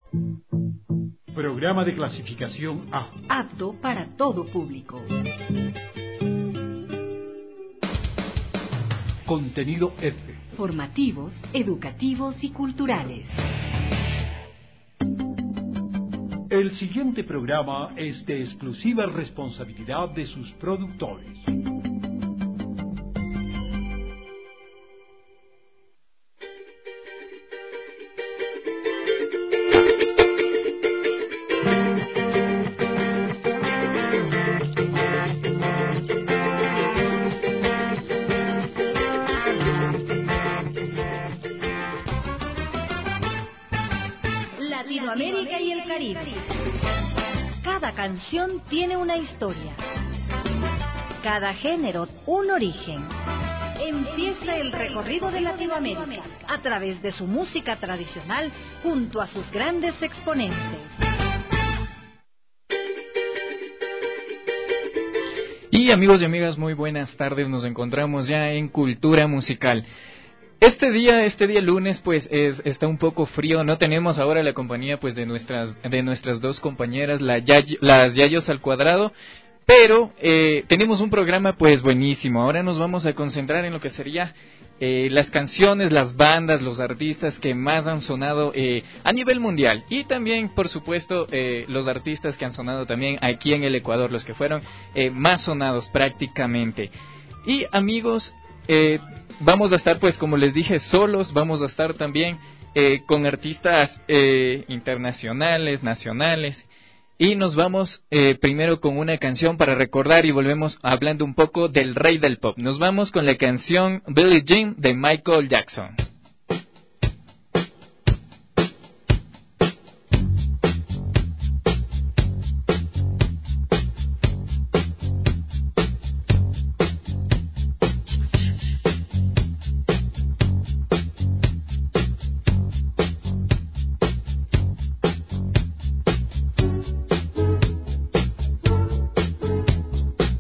Programa de clasificación A. Apto para todo público. Contenido F. Formativos, educativos y culturales. El siguiente programa es de exclusiva responsabilidad de sus productores. Latinoamérica y el Caribe. Cada canción tiene una historia. Cada género un origen. Empieza el recorrido de Latinoamérica a través de su música tradicional junto a sus grandes exponentes. Y amigos y amigas, muy buenas tardes. Nos encontramos ya en Cultura Musical. Este día lunes, pues está un poco frío. No tenemos ahora la compañía, pues, de nuestras dos compañeras, las Yayos al cuadrado, pero tenemos un programa, pues, buenísimo. Ahora nos vamos a concentrar en lo que sería las canciones, las bandas, los artistas que más han sonado a nivel mundial, y también, por supuesto, los artistas que han sonado también aquí en el Ecuador, los que fueron más sonados prácticamente. Y amigos, vamos a estar, pues, como les dije, solos. Vamos a estar también con artistas internacionales, nacionales. Y nos vamos primero con una canción para recordar, y volvemos hablando un poco del rey del pop. Nos vamos con la canción Billie Jean de Michael Jackson.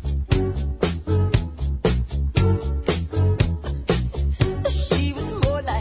She was more like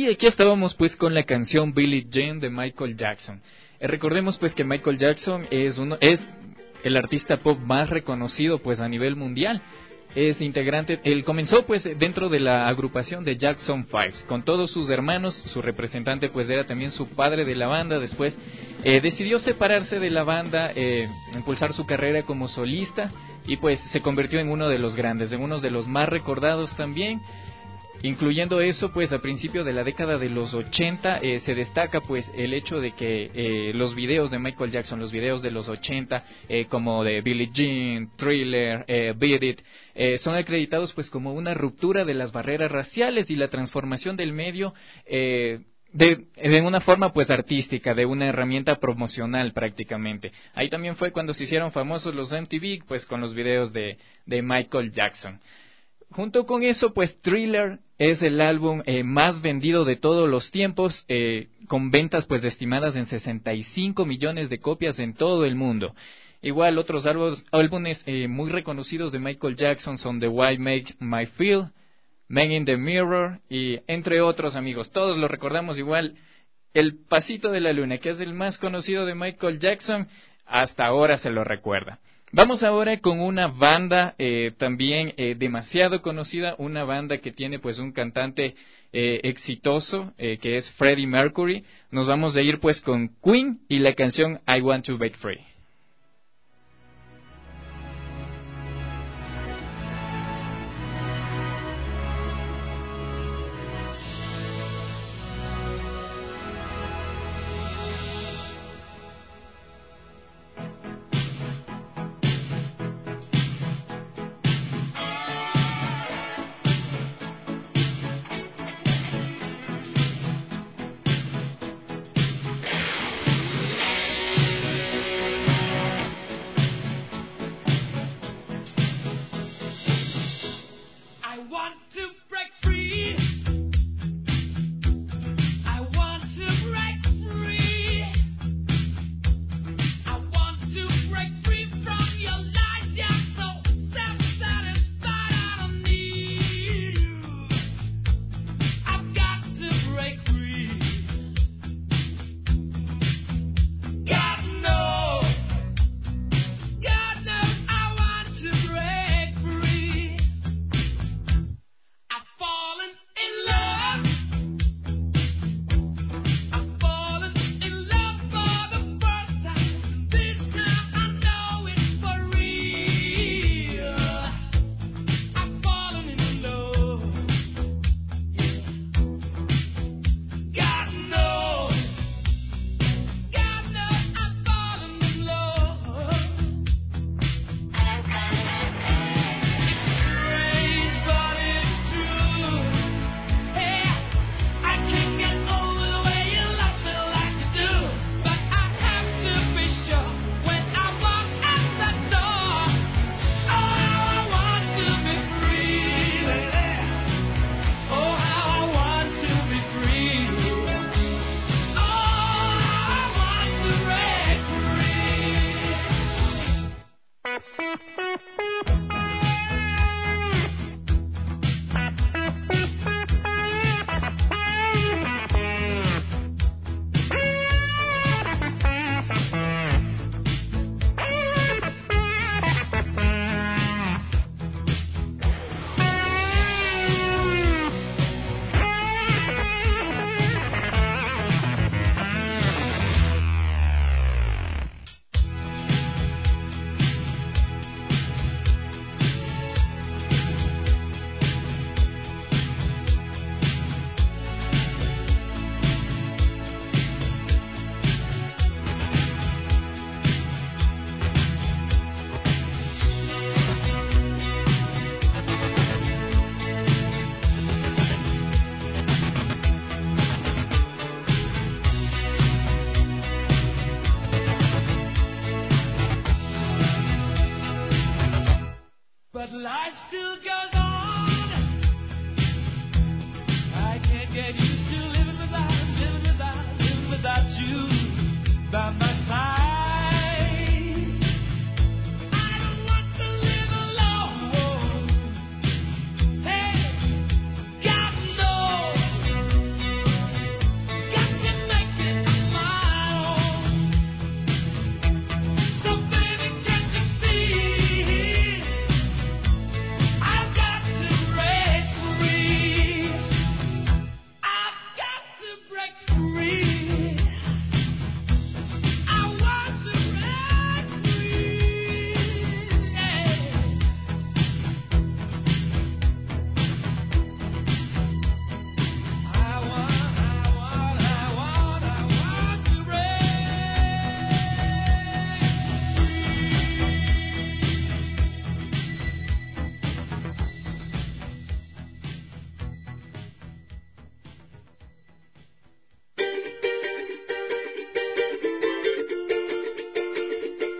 Y aquí estábamos pues con la canción Billie Jean de Michael Jackson. Recordemos pues que Michael Jackson es el artista pop más reconocido pues a nivel mundial. Es integrante, él comenzó pues dentro de la agrupación de Jackson 5 con todos sus hermanos. Su representante pues era también su padre de la banda. Después decidió separarse de la banda, impulsar su carrera como solista, y pues se convirtió en uno de los grandes, en uno de los más recordados también. Incluyendo eso, pues a principios de la década de los 80 se destaca pues el hecho de que los videos de Michael Jackson, los videos de los 80 como de Billie Jean, Thriller, Beat It, son acreditados pues como una ruptura de las barreras raciales y la transformación del medio de una forma pues artística, de una herramienta promocional prácticamente. Ahí también fue cuando se hicieron famosos los MTV pues con los videos de Michael Jackson. Junto con eso, pues Thriller es el álbum más vendido de todos los tiempos, con ventas pues estimadas en 65 millones de copias en todo el mundo. Igual otros álbumes muy reconocidos de Michael Jackson son The Why Make My Feel, Man in the Mirror y entre otros, amigos. Todos lo recordamos igual. El Pasito de la Luna, que es el más conocido de Michael Jackson, hasta ahora se lo recuerda. Vamos ahora con una banda también demasiado conocida, una banda que tiene pues un cantante exitoso que es Freddie Mercury. Nos vamos a ir pues con Queen y la canción I Want to Break Free.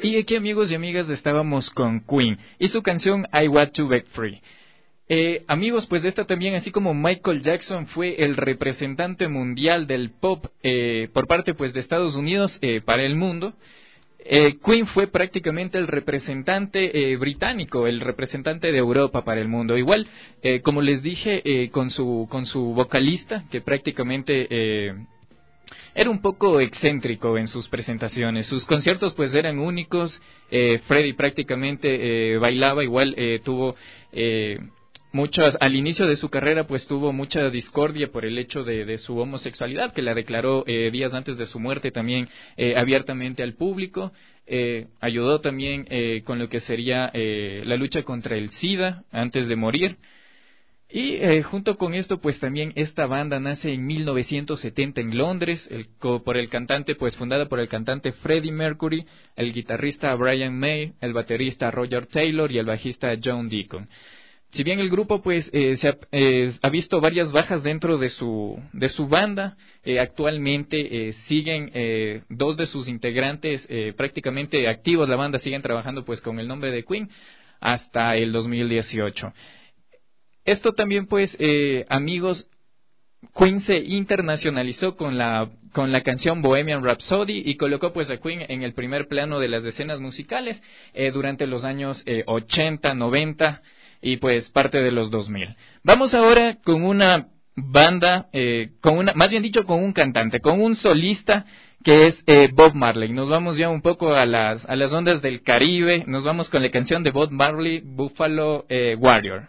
Y aquí, amigos y amigas, estábamos con Queen y su canción I Want to Break Free. Amigos, pues esta también, así como Michael Jackson fue el representante mundial del pop por parte pues de Estados Unidos para el mundo, Queen fue prácticamente el representante británico, el representante de Europa para el mundo. Igual, como les dije, con su vocalista, que prácticamente era un poco excéntrico en sus presentaciones. Sus conciertos pues eran únicos. Freddie prácticamente bailaba, igual tuvo al inicio de su carrera pues tuvo mucha discordia por el hecho de su homosexualidad, que la declaró días antes de su muerte también abiertamente al público. Ayudó también con lo que sería la lucha contra el SIDA antes de morir. Y junto con esto, pues también esta banda nace en 1970 en Londres, fundada por el cantante Freddie Mercury, el guitarrista Brian May, el baterista Roger Taylor y el bajista John Deacon. Si bien el grupo pues ha visto varias bajas dentro de su banda, actualmente siguen dos de sus integrantes prácticamente activos. La banda siguen trabajando pues con el nombre de Queen hasta el 2018. Esto también pues amigos, Queen se internacionalizó con la canción Bohemian Rhapsody y colocó pues a Queen en el primer plano de las escenas musicales durante los años 80, 90 y pues parte de los 2000. Vamos ahora con una banda, con un cantante, con un solista que es Bob Marley. Nos vamos ya un poco a las ondas del Caribe, nos vamos con la canción de Bob Marley, Buffalo Warrior.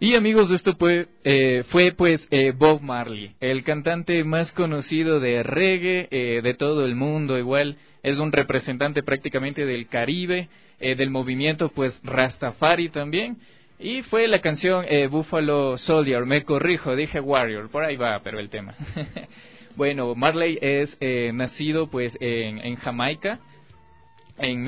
Y amigos, esto fue Bob Marley, el cantante más conocido de reggae de todo el mundo. Igual es un representante prácticamente del Caribe, del movimiento pues Rastafari también. Y fue la canción Buffalo Soldier, me corrijo, dije Warrior, por ahí va, pero el tema. Bueno, Marley es nacido pues en Jamaica en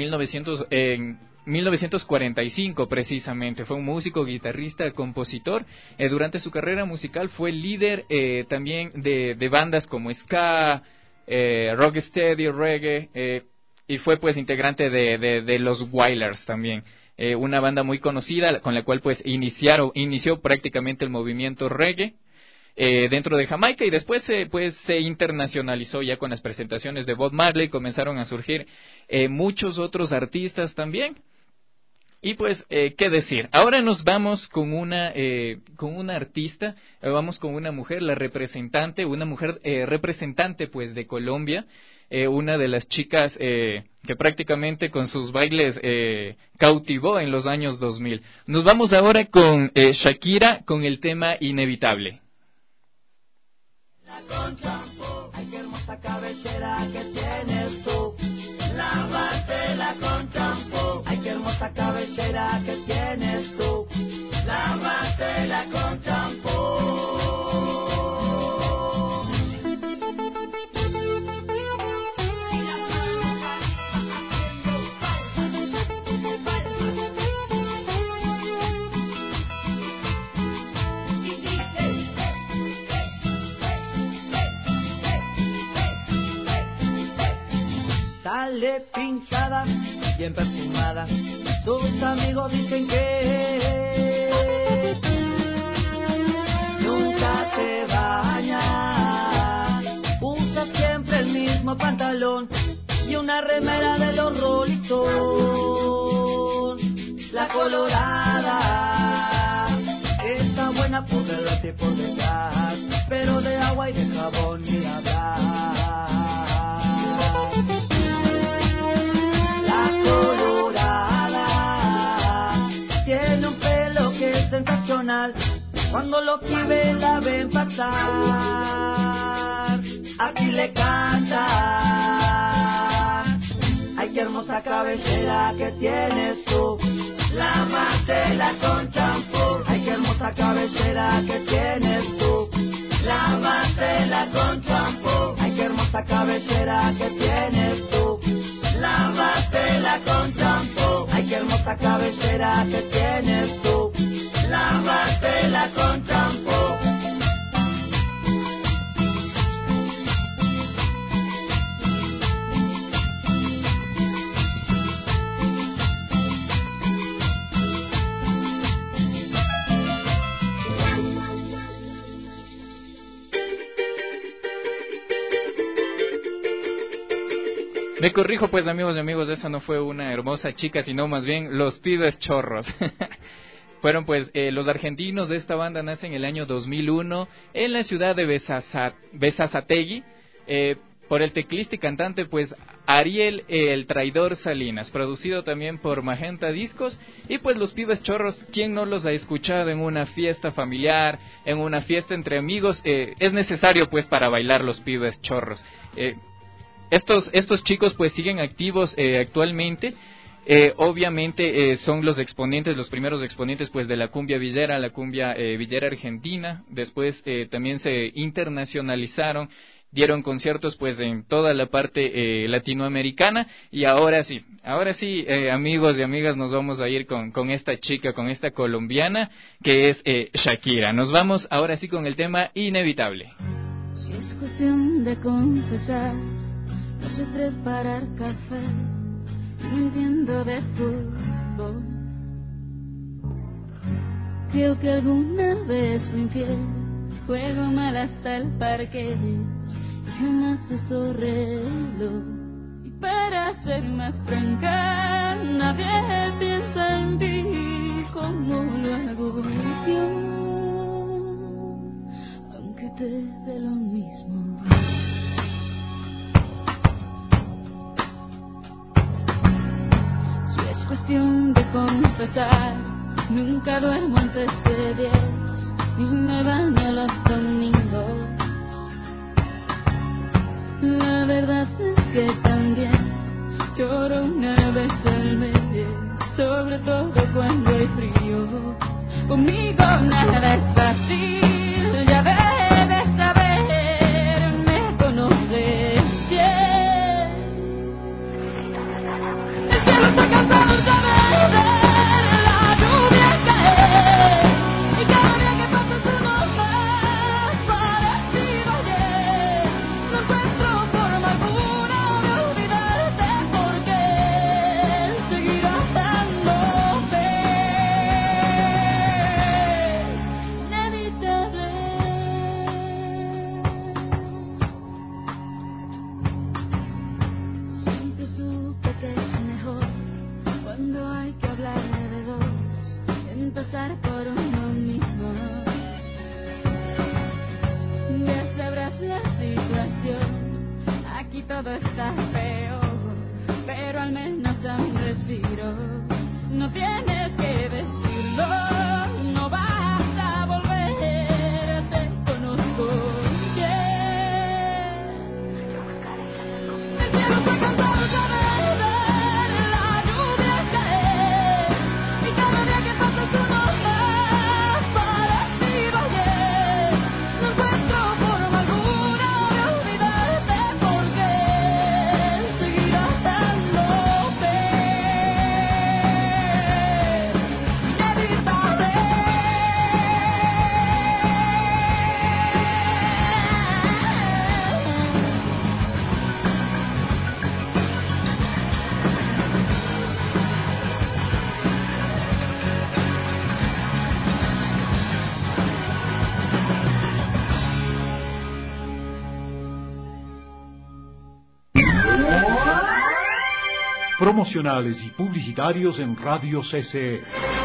1945 precisamente. Fue un músico, guitarrista, compositor. Durante su carrera musical fue líder también de bandas como ska, rocksteady, reggae, y fue pues integrante de los Wailers también. Una banda muy conocida con la cual pues inició prácticamente el movimiento reggae dentro de Jamaica, y después se internacionalizó ya con las presentaciones de Bob Marley. Comenzaron a surgir muchos otros artistas también. Y pues, ¿qué decir? Ahora nos vamos con una artista, vamos con una mujer, una mujer representante pues de Colombia, una de las chicas que prácticamente con sus bailes cautivó en los años 2000. Nos vamos ahora con Shakira con el tema Inevitable. La con champú, ay qué hermosa cabellera que tienes tú. Lávatela con champú, ay qué hermosa cabellera que tienes tú. Lávatela con champú. Sale pintada, bien perfumada, sus amigos dicen que nunca se baña, usa siempre el mismo pantalón y una remera de los Rolling Stones. La colorada está buena por delante y por detrás, pero de agua y de jabón ni hablar. Sensacional, cuando los pibes la ven pasar, aquí le canta. Ay, qué hermosa cabellera que tienes tú, lávatela con champú. Ay, qué hermosa cabellera que tienes tú, lávatela con champú. Ay, qué hermosa cabellera que tienes tú, lávatela con champú. Ay, qué hermosa cabellera que tienes tú, lávatela con champú. Me corrijo pues amigos y amigos, esa no fue una hermosa chica, sino más bien los pibes chorros. Fueron pues los argentinos de esta banda, nacen en el año 2001 en la ciudad de Bexazategui, por el teclista y cantante pues Ariel el Traidor Salinas, producido también por Magenta Discos. Y pues los pibes chorros, ¿quién no los ha escuchado en una fiesta familiar, en una fiesta entre amigos? Es necesario pues para bailar los pibes chorros. Estos chicos pues siguen activos actualmente. Obviamente son los primeros exponentes pues de la cumbia villera, la cumbia villera argentina. Después también se internacionalizaron, dieron conciertos pues en toda la parte latinoamericana. Y ahora sí, amigos y amigas, nos vamos a ir con esta chica, con esta colombiana que es Shakira. Nos vamos ahora sí con el tema Inevitable. Si es cuestión de confesar, no sé preparar café, no entiendo de fútbol. Creo que alguna vez fui infiel, juego mal hasta el parque, jamás uso reloj. Y para ser más franca, nadie piensa en ti como lo hago yo, aunque te dé lo mismo. Si es cuestión de confesar, Nunca duermo antes de 10 y me baño los domingos. La verdad es que también lloro una vez al mes, sobre todo cuando hay frío. Conmigo nada es fácil, ya debes saber, me conoces bien. El cielo está cansado de ver la lluvia caer, y cada día que pasa es uno más parecido a ayer. No encuentro forma alguna de olvidarte, porque seguirás dándote. Es inevitable. Siempre supe que es mejor cuando hay que hablar de dos, empezar por uno mismo. Ya sabrás la situación, aquí todo está feo, pero al menos aún respiro. No tienes que decirlo, no vas a volver, te conozco bien. El cielo está cansado de ver la lluvia caer, y cada día que pasa es uno más parecido a ayer. No encuentro forma alguna de olvidarte, porque seguirás dándote. Inevitable. Promocionales y publicitarios en Radio CCE.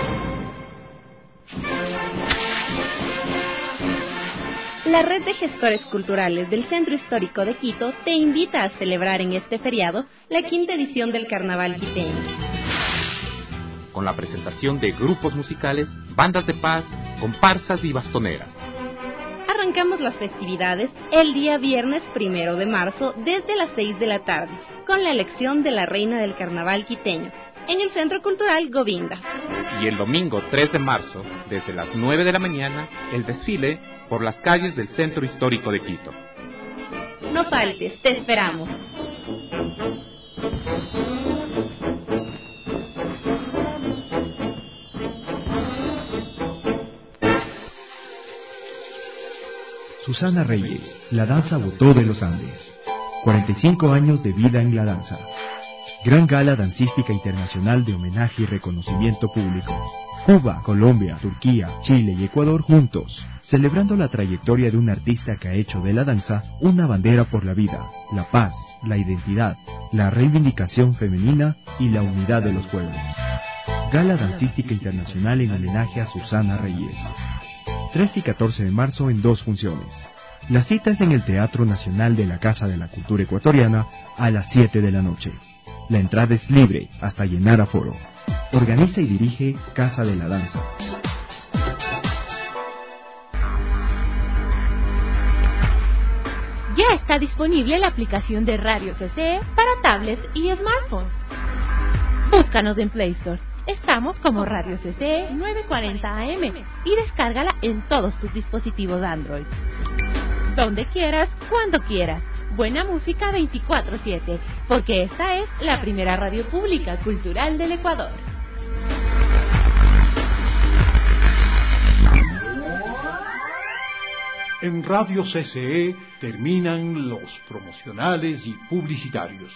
La red de gestores culturales del Centro Histórico de Quito te invita a celebrar en este feriado la 5ª edición del Carnaval Quiteño. Con la presentación de grupos musicales, bandas de paz, comparsas y bastoneras. Arrancamos las festividades el día viernes 1 de marzo desde las 6 de la tarde, con la elección de la reina del Carnaval Quiteño, en el Centro Cultural Govinda. Y el domingo 3 de marzo, desde las 9 de la mañana, el desfile por las calles del Centro Histórico de Quito. No faltes, te esperamos. Susana Reyes, la danza Botó de los Andes. 45 años de vida en la danza. Gran Gala Dancística Internacional de homenaje y reconocimiento público. Cuba, Colombia, Turquía, Chile y Ecuador juntos, celebrando la trayectoria de un artista que ha hecho de la danza una bandera por la vida, la paz, la identidad, la reivindicación femenina y la unidad de los pueblos. Gala Dancística Internacional en homenaje a Susana Reyes. 13 y 14 de marzo en 2 funciones. La cita es en el Teatro Nacional de la Casa de la Cultura Ecuatoriana a las 7 de la noche. La entrada es libre hasta llenar aforo. Organiza y dirige Casa de la Danza. Ya está disponible la aplicación de Radio CCE para tablets y smartphones. Búscanos en Play Store. Estamos como Radio CCE 940 AM y descárgala en todos tus dispositivos Android. Donde quieras, cuando quieras. Buena música 24/7, porque esta es la primera radio pública cultural del Ecuador. En Radio CCE terminan los promocionales y publicitarios.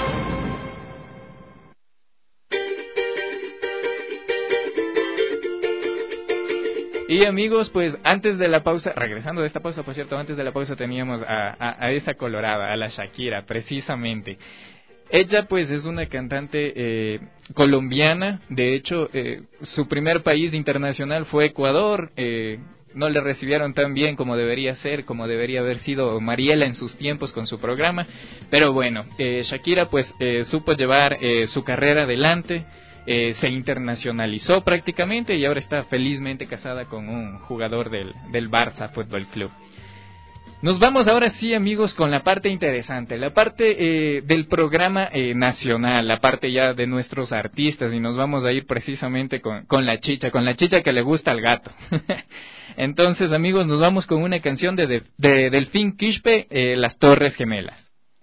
Y amigos, pues antes de la pausa, regresando de esta pausa, por cierto, antes de la pausa teníamos a esa colorada, a la Shakira, precisamente. Ella pues es una cantante colombiana, de hecho su primer país internacional fue Ecuador, no le recibieron tan bien como debería ser, como debería haber sido Mariela en sus tiempos con su programa, pero bueno, Shakira pues supo llevar su carrera adelante. se internacionalizó prácticamente y ahora está felizmente casada con un jugador del Barça Fútbol Club. Nos vamos ahora sí, amigos, con la parte interesante, la parte del programa nacional, la parte ya de nuestros artistas, y nos vamos a ir precisamente con la chicha que le gusta al gato. Entonces, amigos, nos vamos con una canción de Delfín Quispe, Las Torres Gemelas.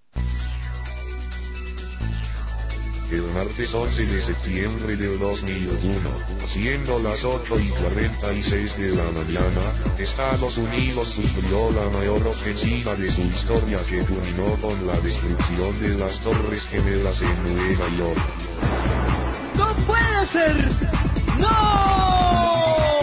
El martes 11 de septiembre del 2001, siendo las 8:46 de la mañana, Estados Unidos sufrió la mayor ofensiva de su historia que culminó con la destrucción de las Torres Gemelas en Nueva York. ¡No puede ser! ¡No!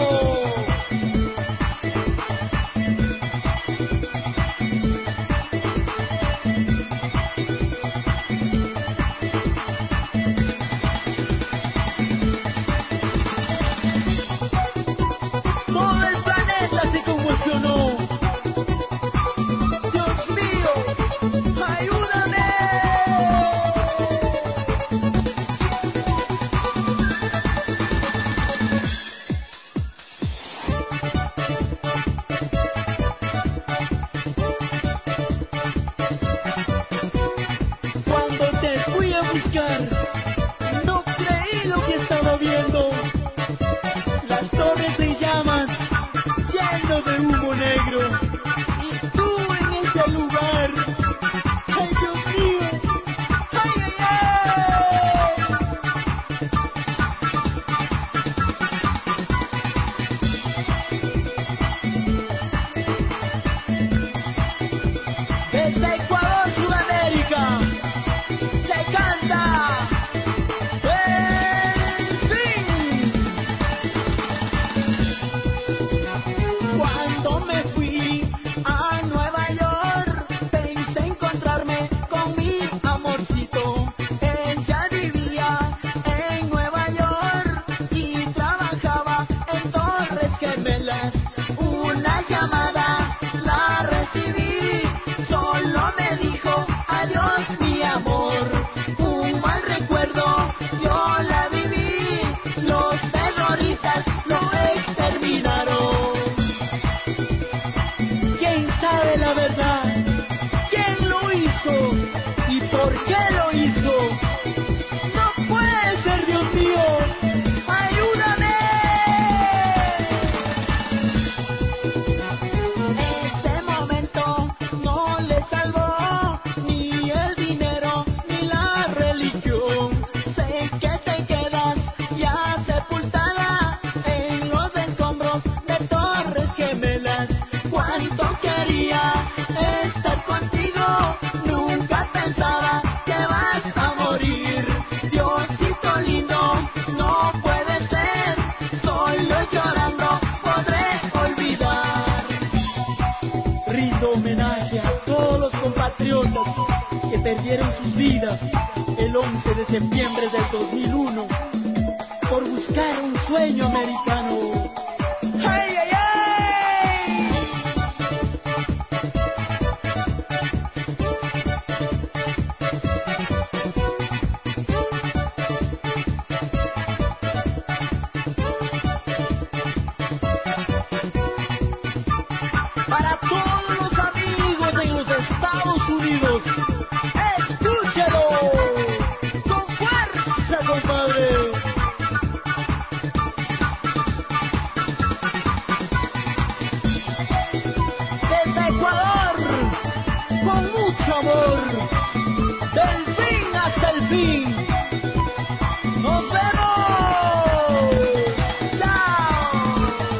Perdieron sus vidas el 11 de septiembre del 2001 por buscar un sueño americano. ¡Ay, ay, ay! Para todos los amigos en los Estados Unidos, escúchalo con fuerza, compadre. Desde Ecuador, con mucho amor, del fin hasta el fin. ¡Nos vemos! ¡Chao!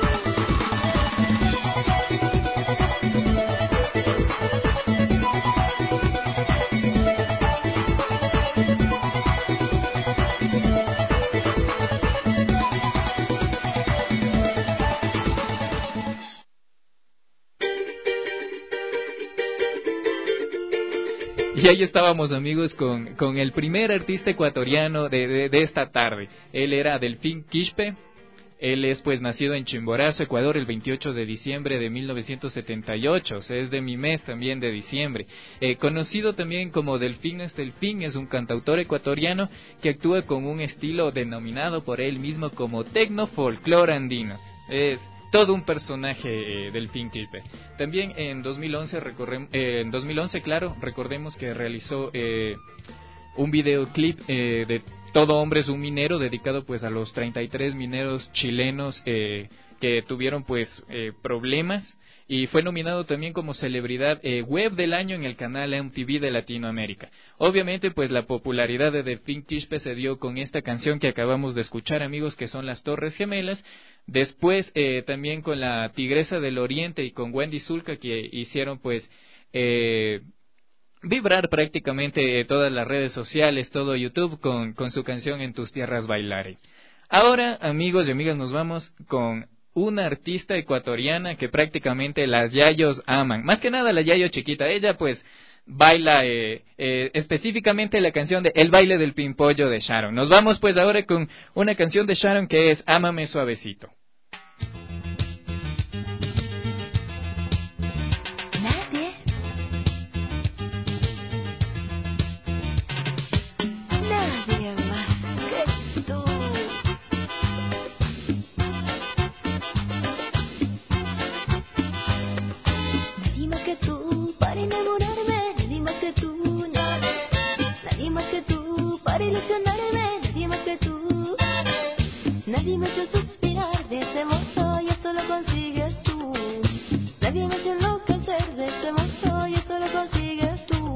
Y ahí estábamos, amigos, con el primer artista ecuatoriano de esta tarde. Él era Delfín Quispe, Él es pues nacido en Chimborazo, Ecuador, el 28 de diciembre de 1978, o sea, es de mi mes también de diciembre. Conocido también como Delfín Estelfín, es un cantautor ecuatoriano que actúa con un estilo denominado por él mismo como tecno folclore andino. Es todo un personaje Delfín Quilpe. También en 2011, recordemos que realizó un videoclip de Todo hombre es un minero, dedicado pues a los 33 mineros chilenos que tuvieron pues problemas, y fue nominado también como celebridad web del año en el canal MTV de Latinoamérica. Obviamente pues la popularidad de Delfín Quilpe se dio con esta canción que acabamos de escuchar, amigos, que son Las Torres Gemelas. Después también con la Tigresa del Oriente y con Wendy Zulka, que hicieron pues vibrar prácticamente todas las redes sociales, todo YouTube con su canción En tus tierras bailaré. Ahora, amigos y amigas, nos vamos con una artista ecuatoriana que prácticamente las yayos aman. Más que nada la yayo chiquita, ella pues baila específicamente la canción de El baile del pimpollo de Sharon. Nos vamos pues ahora con una canción de Sharon que es Ámame suavecito. Nadie me ha hecho suspirar de este mozo y eso lo consigues tú. Nadie me ha hecho enloquecer de este mozo y eso lo consigues tú.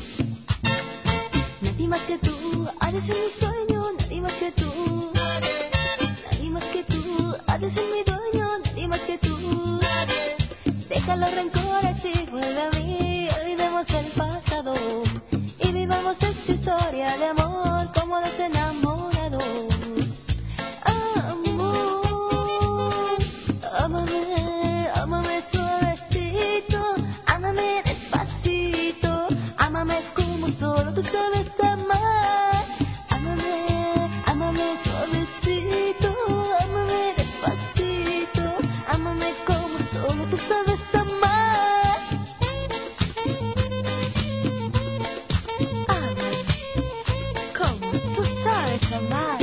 Nadie más que tú ha de ser mi sueño, nadie más que tú. Nadie más que tú ha de ser mi dueño, nadie más que tú. Deja los rencores y vuelve a mí, olvidemos el pasado y vivamos esta historia de amor como dos enamorados. Ámame suavecito, ámame despacito, ámame como solo tú sabes amar. Ámame suavecito, ámame despacito, ámame como solo tú sabes amar. Ámame como tú sabes amar.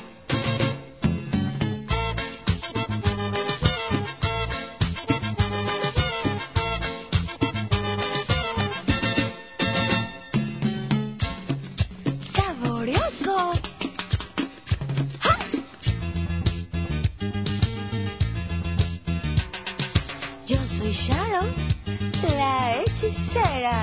Yo soy Sharon, la hechicera.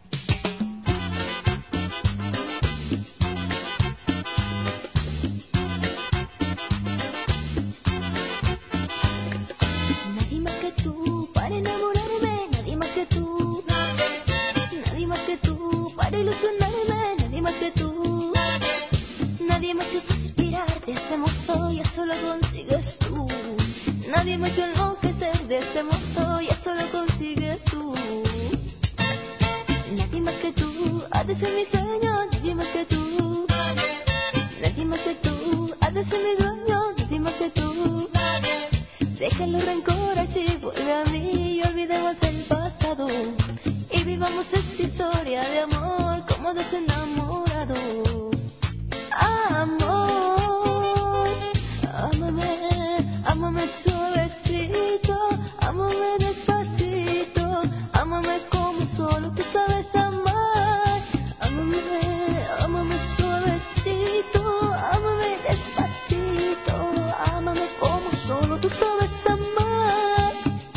Nadie más que tú para enamorarme, nadie más que tú. Nadie más que tú para ilusionarme, nadie más que tú. Nadie me ha hecho suspirar de este mozo y eso lo consigues tú. Nadie me ha hecho enloquecer de este mozo y eso lo consigues tú. Nadie más que tú ha de ser mi sueño, nadie más que tú. Nadie más que tú ha de ser mi dueño, nadie más que tú. Deja los rencores y vuelve a mí y olvidemos el pasado y vivamos esta historia de amor como dos enamorados. Amor, ámame suavecito, ámame despacito, ámame como solo tú sabes amar. Ámame suavecito, ámame despacito, ámame como solo tú sabes amar.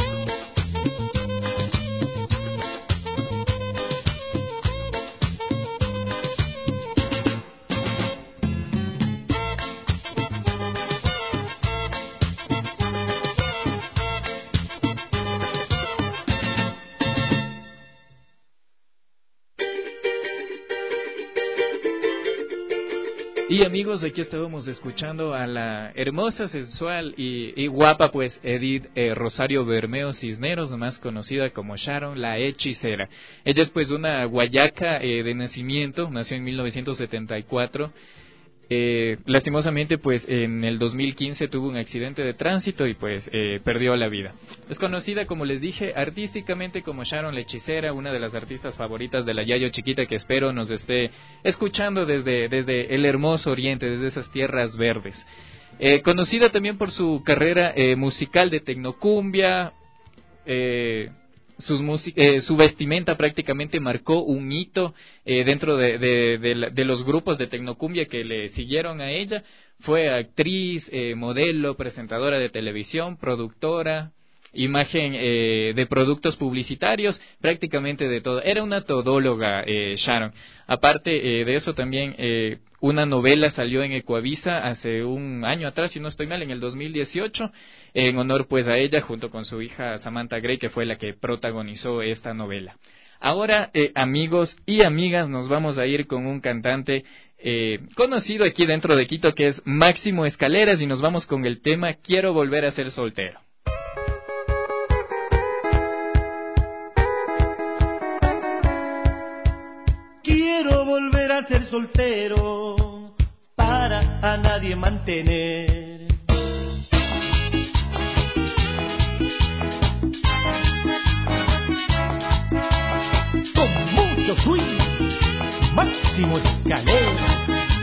Y amigos, aquí estábamos escuchando a la hermosa, sensual y guapa pues Edith Rosario Bermeo Cisneros, más conocida como Sharon, la hechicera. Ella es pues una guayaca de nacimiento, nació en 1974. lastimosamente pues en el 2015 tuvo un accidente de tránsito y pues perdió la vida. Es conocida, como les dije, artísticamente como Sharon la Hechicera, una de las artistas favoritas de la Yayo Chiquita, que espero nos esté escuchando desde el hermoso oriente, desde esas tierras verdes. Conocida también por su carrera musical de tecnocumbia. Su vestimenta prácticamente marcó un hito dentro de los grupos de tecnocumbia que le siguieron a ella. Fue actriz, modelo, presentadora de televisión, productora, imagen de productos publicitarios, prácticamente de todo. Era una todóloga, Sharon. Aparte de eso también una novela salió en Ecuavisa hace un año atrás, si no estoy mal, en el 2018, en honor pues a ella, junto con su hija Samantha Gray, que fue la que protagonizó esta novela. Ahora, amigos y amigas, nos vamos a ir con un cantante conocido aquí dentro de Quito, que es Máximo Escaleras, y nos vamos con el tema Quiero volver a ser soltero. Quiero volver a ser soltero para a nadie mantener. Con mucho swing, Máximo Escaleras.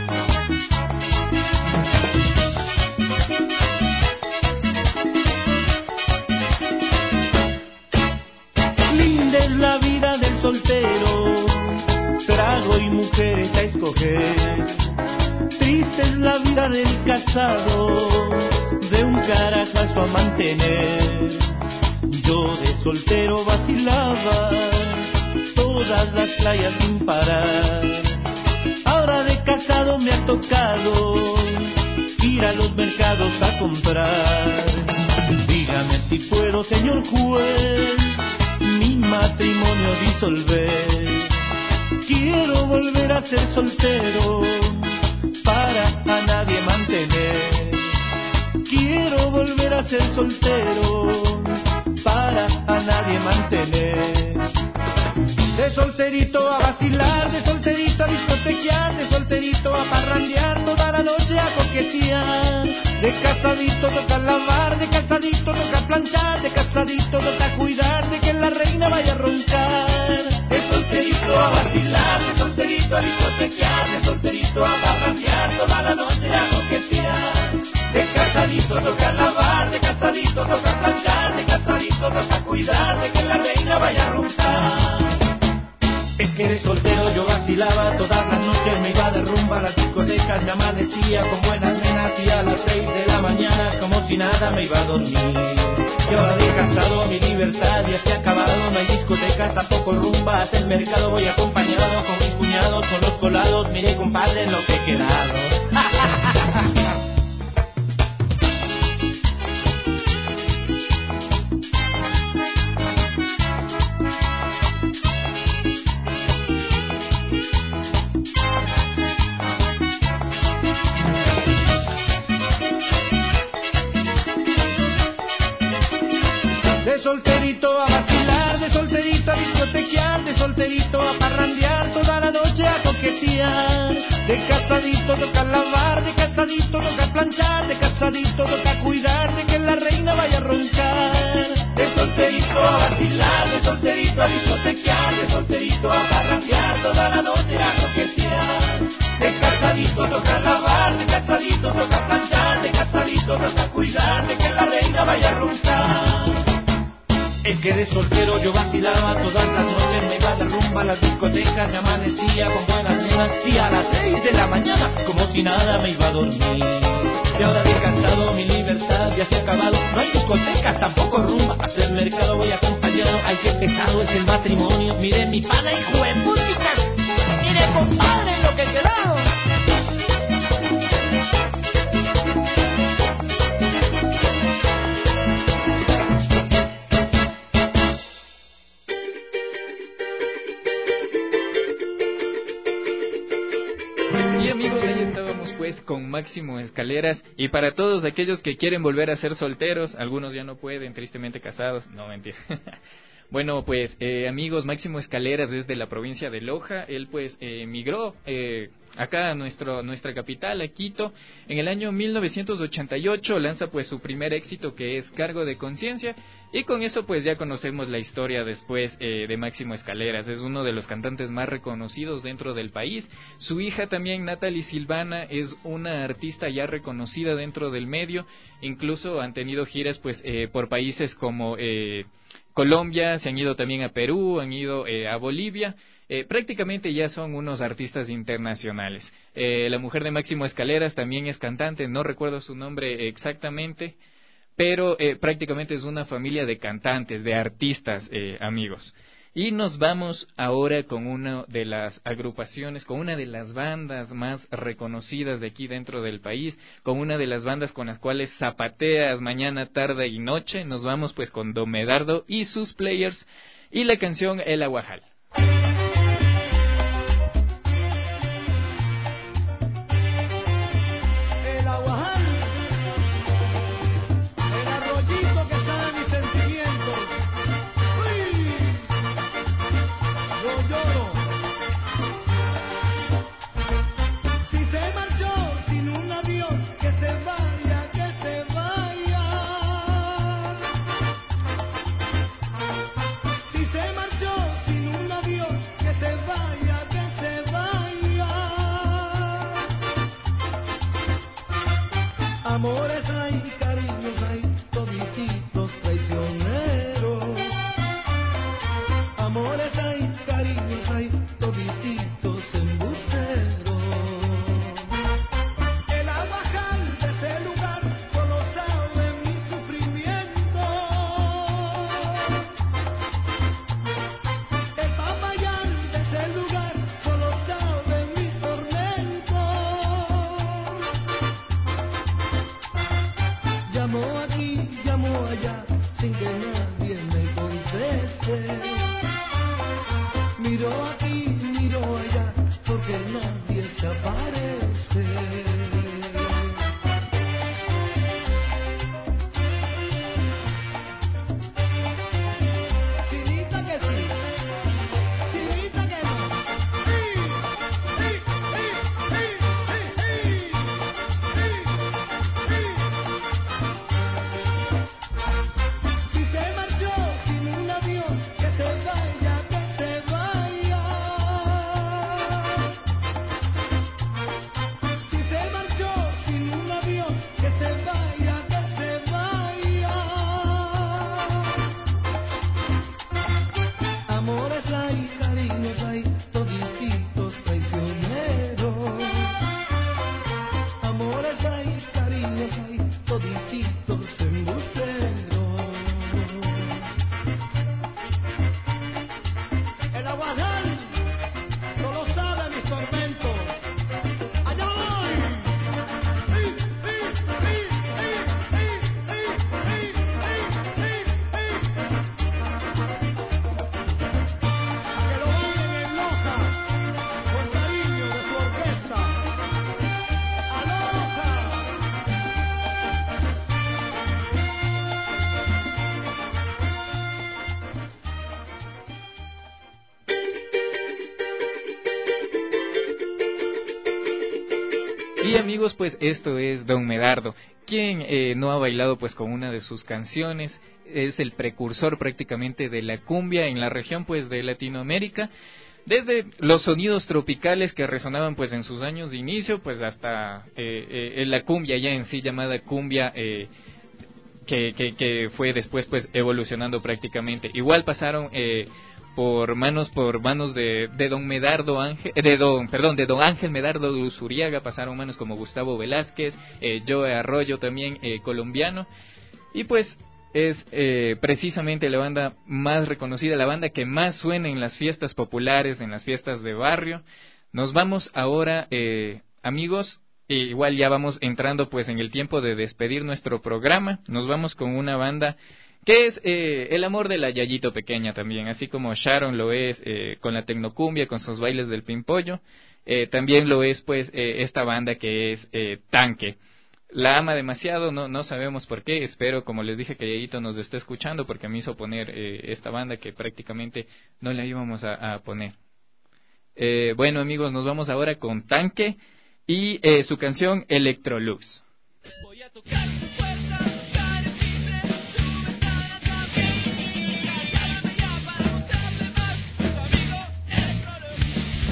Linda es la vida del soltero, trago y mujeres a escoger. Triste es la vida del casado, de un carajazo a mantener. Yo de soltero vacilaba todas las playas sin parar. Ahora de casado me ha tocado ir a los mercados a comprar. Dígame si puedo, señor juez, mi matrimonio disolver. Quiero volver a ser soltero para a nadie mantener. Quiero volver a ser soltero para a nadie mantener. De solterito a vacilar, de solterito a discotequear, de solterito a parrandear, toda la noche a coquetear. De casadito toca lavar, de casadito toca planchar, de casadito toca cuidar de que la reina vaya a roncar. De solterito a vacilar, de solterito a discotequear, de solterito a parrandear, toda la noche a coquetear. De casadito toca lavar, de casadito toca planchar, de casadito toca cuidar de que la reina vaya a roncar. Es que de soltero yo vacilaba todas las noches, me iba de rumba a las discotecas, me amanecía con buenas nenas y a las 6 de la mañana como si nada me iba a dormir. Y ahora de casado mi libertad ya se ha acabado, no hay discotecas, tampoco rumba, hasta el mercado voy acompañado con mis cuñados, con los colados, mire compadre en lo que he quedado. De solterito a vacilar, de solterito a discotequear, de solterito a parrandear, toda la noche a coquetear. De casadito toca lavar, de casadito toca planchar, de casadito toca cuidar de que la reina vaya a roncar. De solterito a vacilar, de solterito a discotequear, de solterito a parrandear, toda la noche a coquetear. De casadito toca lavar, de casadito toca planchar, de casadito toca cuidar de que la reina vaya a roncar. Es que de soltero yo vacilaba todas las noches, me iba de rumba a las discotecas, me amanecía con buenas nenas y a las 6 de la mañana como si nada me iba a dormir. Y ahora de casado mi libertad ya se ha acabado, no hay discotecas, tampoco rumba, hasta el mercado voy acompañado. Ay, qué pesado es el matrimonio, mire mi pana hijo de música, mire compadre lo que he quedado. Con Máximo Escaleras, y para todos aquellos que quieren volver a ser solteros, algunos ya no pueden, tristemente casados, no mentira. Bueno, pues amigos, Máximo Escaleras desde la provincia de Loja, él pues emigró acá a nuestra capital, a Quito, en el año 1988, lanza pues su primer éxito que es Cargo de Conciencia, y con eso pues ya conocemos la historia después de Máximo Escaleras. Es uno de los cantantes más reconocidos dentro del país. Su hija también, Natalie Silvana, es una artista ya reconocida dentro del medio, incluso han tenido giras pues por países como Colombia, se han ido también a Perú, han ido a Bolivia. Prácticamente ya son unos artistas internacionales. La mujer de Máximo Escaleras también es cantante, no recuerdo su nombre exactamente, pero prácticamente es una familia de cantantes, de artistas, amigos. Y nos vamos ahora con una de las agrupaciones, con una de las bandas más reconocidas de aquí dentro del país, con una de las bandas con las cuales zapateas mañana, tarde y noche. Nos vamos pues con Don Medardo y sus Players y la canción El Aguajal. Amores hay, cariños hay, todititos traicioneros. Amores hay, cariños hay, todititos embusteros. El aguajal de ese lugar solo sabe mi sufrimiento. El papayán de ese lugar solo sabe mis tormentos. Llamó aquí, llamó allá, sin que nadie me conteste. Miró aquí, miró allá, porque nadie se aparece. Chinita que sí, chinita que no. Si se marchó sin un adiós, que se vaya, que se vaya. Si se marchó sin un adiós, que se vaya, que se vaya. Amores hay, cariños hay, todititos traicioneros. Amores hay, cariños hay, todititos embusteros. El aguajal solo sabe mis tormentos. ¡Allá voy! A que lo bailen en Loja, con cariño de su orquesta. ¡Aloha! Y amigos, pues esto es Don Medardo. Quien no ha bailado pues con una de sus canciones, es el precursor prácticamente de la cumbia en la región pues de Latinoamérica, desde los sonidos tropicales que resonaban pues en sus años de inicio, pues hasta la cumbia ya en sí llamada cumbia, que fue después pues evolucionando prácticamente. Igual pasaron por manos de Don Medardo Ángel, de Don Ángel Medardo Luzuriaga, pasaron manos como Gustavo Velázquez, Joe Arroyo también, colombiano, y pues es precisamente la banda más reconocida, la banda que más suena en las fiestas populares, en las fiestas de barrio. Nos vamos ahora, amigos, igual ya vamos entrando pues en el tiempo de despedir nuestro programa. Nos vamos con una banda que es el amor de la Yayito Pequeña también, así como Sharon lo es con la tecnocumbia, con sus bailes del pimpollo, también lo es pues esta banda que es Tanque. la ama demasiado, no sabemos por qué. Espero, como les dije, que Yayito nos esté escuchando, porque me hizo poner esta banda que prácticamente no la íbamos a poner. Bueno, amigos, nos vamos ahora con Tanque y su canción Electrolux. Voy a tocar tu puerta, tocar el timbre, tu ventana también. Llámame ya para mostrarme más, tu amigo Electrolux.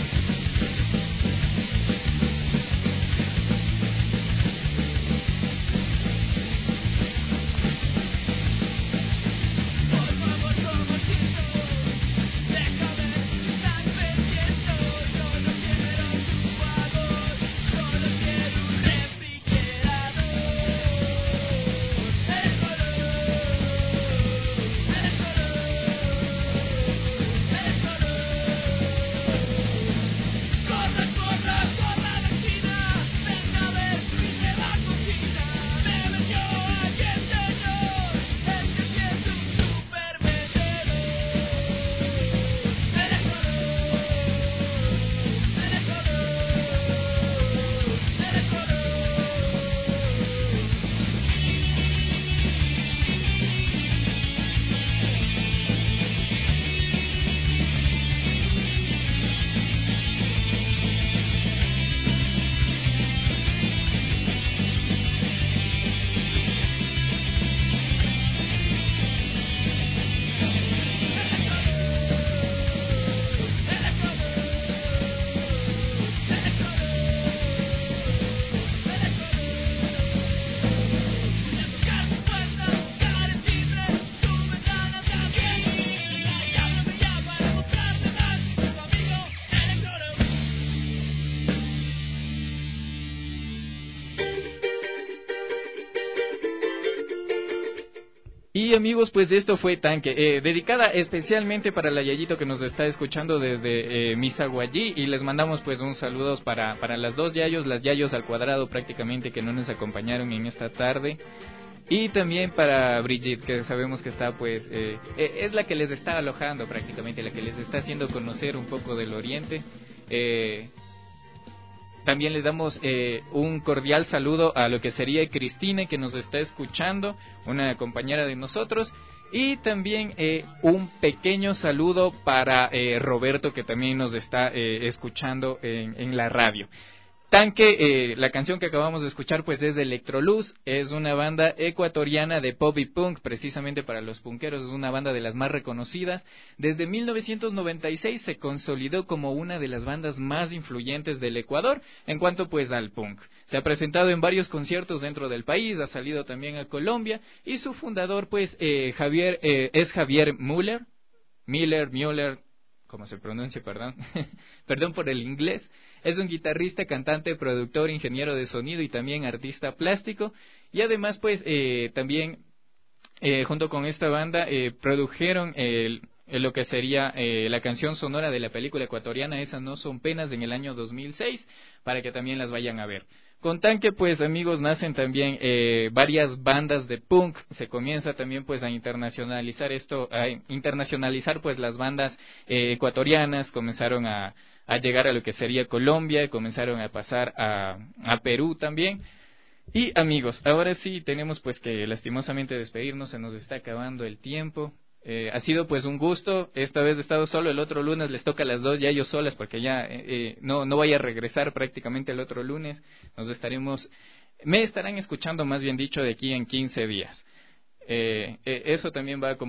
Por favor, toma tiempo, déjame estar pendiente. Yo no quiero tu favor, solo quiero un refrigerador. Corre, corre, corre a la esquina, venga a ver mi nueva cocina. Me vendió aquí el señor, es que aquí es un supervendedor. Y amigos, pues esto fue Tanque, dedicada especialmente para la Yayito que nos está escuchando desde Misaguayí, y les mandamos pues un saludo para las dos Yayos, las Yayos al cuadrado prácticamente, que no nos acompañaron en esta tarde, y también para Brigitte, que sabemos que está pues, es la que les está alojando prácticamente, la que les está haciendo conocer un poco del Oriente. También les damos un cordial saludo a lo que sería Cristina, que nos está escuchando, una compañera de nosotros. Y también un pequeño saludo para Roberto, que también nos está escuchando en la radio. Tanque, la canción que acabamos de escuchar pues es de Electrolux, es una banda ecuatoriana de pop y punk, precisamente para los punkeros, es una banda de las más reconocidas. Desde 1996 se consolidó como una de las bandas más influyentes del Ecuador en cuanto pues al punk. Se ha presentado en varios conciertos dentro del país, ha salido también a Colombia, y su fundador pues es Javier Müller, como se pronuncia, perdón, perdón por el inglés. Es un guitarrista, cantante, productor, ingeniero de sonido y también artista plástico. Y además, pues, también, junto con esta banda, produjeron lo que sería la canción sonora de la película ecuatoriana Esas no son penas, en el año 2006, para que también las vayan a ver. Con Tanque, pues, amigos, nacen también varias bandas de punk. Se comienza también pues a internacionalizar pues las bandas ecuatorianas. Comenzaron a llegar a lo que sería Colombia, comenzaron a pasar a Perú también. Y amigos, ahora sí tenemos pues que lastimosamente despedirnos, se nos está acabando el tiempo. Ha sido pues un gusto, esta vez he estado solo, el otro lunes les toca a las dos ya yo solas, porque ya no voy a regresar prácticamente el otro lunes. Me estarán escuchando, más bien dicho, de aquí en 15 días. Eso también va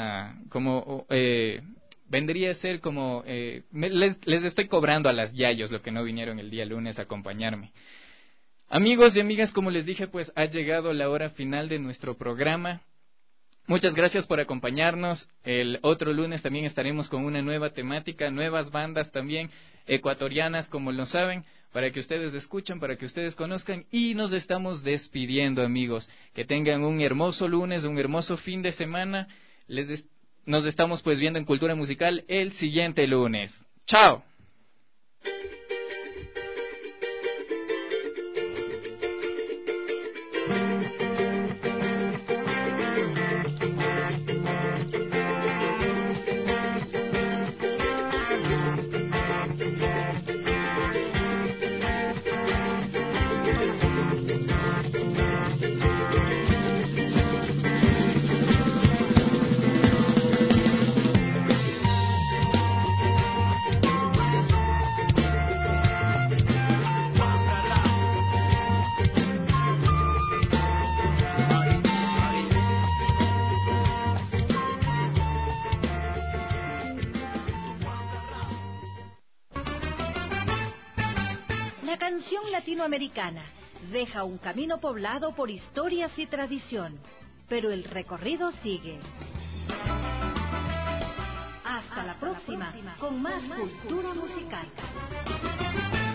vendría a ser como les estoy cobrando a las yayos lo que no vinieron el día lunes a acompañarme. Amigos y amigas, como les dije, pues ha llegado la hora final de nuestro programa. Muchas gracias por acompañarnos. El otro lunes también estaremos con una nueva temática, nuevas bandas también ecuatorianas, como lo saben, para que ustedes escuchen, para que ustedes conozcan. Y nos estamos despidiendo, amigos. Que tengan un hermoso lunes, un hermoso fin de semana. Nos estamos pues viendo en Cultura Musical el siguiente lunes. ¡Chao! canción latinoamericana deja un camino poblado por historias y tradición, pero el recorrido sigue. Hasta la próxima con más cultura musical.